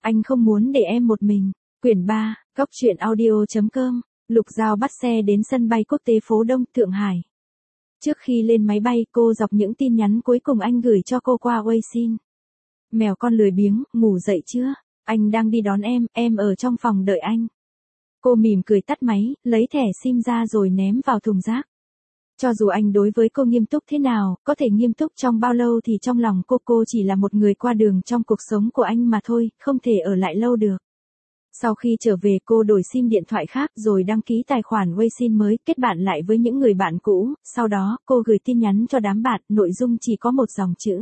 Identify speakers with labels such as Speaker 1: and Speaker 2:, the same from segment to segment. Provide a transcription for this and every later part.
Speaker 1: Anh không muốn để em một mình. Quyển 3, góc truyện audio.com. Lục Giao bắt xe đến sân bay quốc tế phố Đông, Thượng Hải. Trước khi lên máy bay, cô đọc những tin nhắn cuối cùng anh gửi cho cô qua WeChat. Mèo con lười biếng, ngủ dậy chưa? Anh đang đi đón em ở trong phòng đợi anh. Cô mỉm cười tắt máy, lấy thẻ SIM ra rồi ném vào thùng rác. Cho dù anh đối với cô nghiêm túc thế nào, có thể nghiêm túc trong bao lâu thì trong lòng cô chỉ là một người qua đường trong cuộc sống của anh mà thôi, không thể ở lại lâu được. Sau khi trở về cô đổi SIM điện thoại khác rồi đăng ký tài khoản WeChat mới, kết bạn lại với những người bạn cũ, sau đó cô gửi tin nhắn cho đám bạn, nội dung chỉ có một dòng chữ.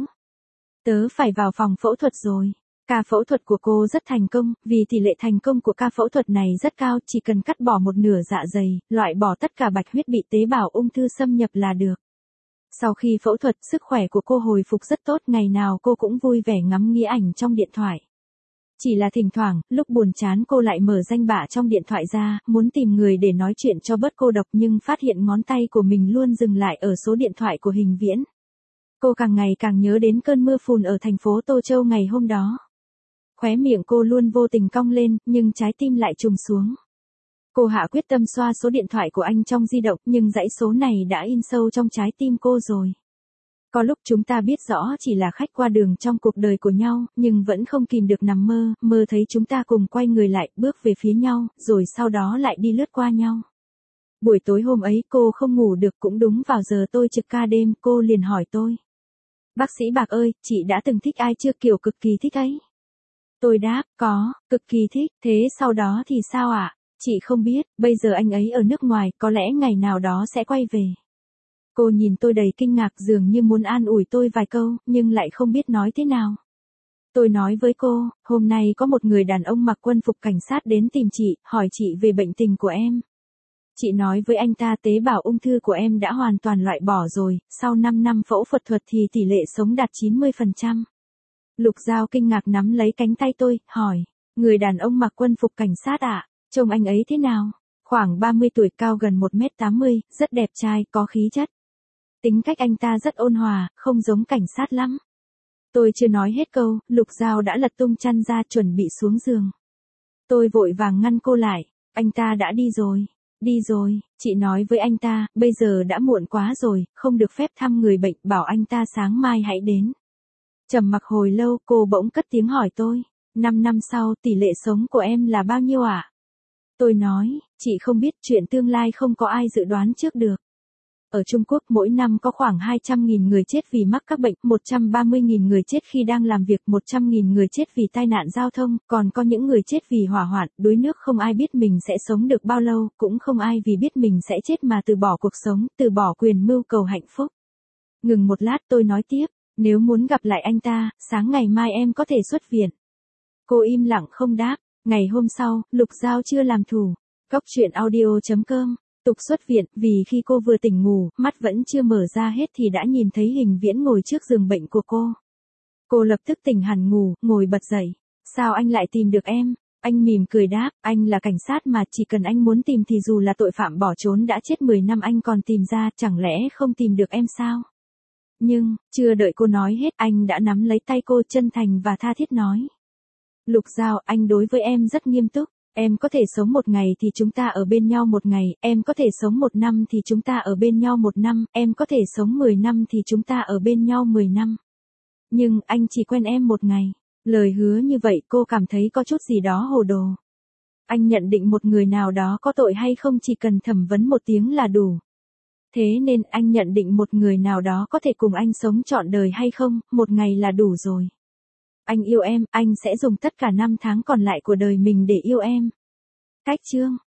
Speaker 1: Tớ phải vào phòng phẫu thuật rồi. Ca phẫu thuật của cô rất thành công, vì tỷ lệ thành công của ca phẫu thuật này rất cao, chỉ cần cắt bỏ một nửa dạ dày, loại bỏ tất cả bạch huyết bị tế bào ung thư xâm nhập là được. Sau khi phẫu thuật, sức khỏe của cô hồi phục rất tốt, ngày nào cô cũng vui vẻ ngắm nghía ảnh trong điện thoại. Chỉ là thỉnh thoảng, lúc buồn chán cô lại mở danh bạ trong điện thoại ra, muốn tìm người để nói chuyện cho bớt cô độc nhưng phát hiện ngón tay của mình luôn dừng lại ở số điện thoại của Hình Viễn. Cô càng ngày càng nhớ đến cơn mưa phùn ở thành phố Tô Châu ngày hôm đó. Khóe miệng cô luôn vô tình cong lên, nhưng trái tim lại trùng xuống. Cô hạ quyết tâm xoa số điện thoại của anh trong di động, nhưng dãy số này đã in sâu trong trái tim cô rồi. Có lúc chúng ta biết rõ chỉ là khách qua đường trong cuộc đời của nhau, nhưng vẫn không kìm được nằm mơ thấy chúng ta cùng quay người lại, bước về phía nhau, rồi sau đó lại đi lướt qua nhau. Buổi tối hôm ấy cô không ngủ được, cũng đúng vào giờ tôi trực ca đêm, cô liền hỏi tôi. Bác sĩ Bạc ơi, chị đã từng thích ai chưa, kiểu cực kỳ thích ấy? Tôi đáp, có, cực kỳ thích, thế sau đó thì sao ạ? Chị không biết, bây giờ anh ấy ở nước ngoài, có lẽ ngày nào đó sẽ quay về. Cô nhìn tôi đầy kinh ngạc, dường như muốn an ủi tôi vài câu, nhưng lại không biết nói thế nào. Tôi nói với cô, hôm nay có một người đàn ông mặc quân phục cảnh sát đến tìm chị, hỏi chị về bệnh tình của em. Chị nói với anh ta tế bào ung thư của em đã hoàn toàn loại bỏ rồi, sau 5 năm phẫu thuật thì tỷ lệ sống đạt 90%. Lục Giao kinh ngạc nắm lấy cánh tay tôi, hỏi, người đàn ông mặc quân phục cảnh sát ạ, trông anh ấy thế nào? Khoảng 30 tuổi, cao gần 1m80, rất đẹp trai, có khí chất. Tính cách anh ta rất ôn hòa, không giống cảnh sát lắm. Tôi chưa nói hết câu, Lục Giao đã lật tung chăn ra chuẩn bị xuống giường. Tôi vội vàng ngăn cô lại, anh ta đã đi rồi. Đi rồi, chị nói với anh ta, bây giờ đã muộn quá rồi, không được phép thăm người bệnh, bảo anh ta sáng mai hãy đến. Trầm mặc hồi lâu, cô bỗng cất tiếng hỏi tôi, 5 năm sau tỷ lệ sống của em là bao nhiêu ạ? Tôi nói, chị không biết, chuyện tương lai không có ai dự đoán trước được. Ở Trung Quốc mỗi năm có khoảng 200.000 người chết vì mắc các bệnh, 130.000 người chết khi đang làm việc, 100.000 người chết vì tai nạn giao thông, còn có những người chết vì hỏa hoạn, đuối nước, không ai biết mình sẽ sống được bao lâu, cũng không ai vì biết mình sẽ chết mà từ bỏ cuộc sống, từ bỏ quyền mưu cầu hạnh phúc. Ngừng một lát tôi nói tiếp, nếu muốn gặp lại anh ta, sáng ngày mai em có thể xuất viện. Cô im lặng không đáp. Ngày hôm sau, Lục Giao chưa làm thủ. Góc truyện audio.com. Tục xuất viện, vì khi cô vừa tỉnh ngủ, mắt vẫn chưa mở ra hết thì đã nhìn thấy Hình Viễn ngồi trước giường bệnh của cô. Cô lập tức tỉnh hẳn ngủ, ngồi bật dậy. Sao anh lại tìm được em? Anh mỉm cười đáp, anh là cảnh sát mà, chỉ cần anh muốn tìm thì dù là tội phạm bỏ trốn đã chết 10 năm anh còn tìm ra, chẳng lẽ không tìm được em sao? Nhưng, chưa đợi cô nói hết, anh đã nắm lấy tay cô, chân thành và tha thiết nói. Lục Giao, anh đối với em rất nghiêm túc. Em có thể sống 1 ngày thì chúng ta ở bên nhau 1 ngày, em có thể sống 1 năm thì chúng ta ở bên nhau 1 năm, em có thể sống 10 năm thì chúng ta ở bên nhau 10 năm. Nhưng, anh chỉ quen em 1 ngày. Lời hứa như vậy cô cảm thấy có chút gì đó hồ đồ. Anh nhận định một người nào đó có tội hay không chỉ cần thẩm vấn 1 tiếng là đủ. Thế nên anh nhận định một người nào đó có thể cùng anh sống trọn đời hay không, 1 ngày là đủ rồi. Anh yêu em, anh sẽ dùng tất cả 5 tháng còn lại của đời mình để yêu em. Cách chương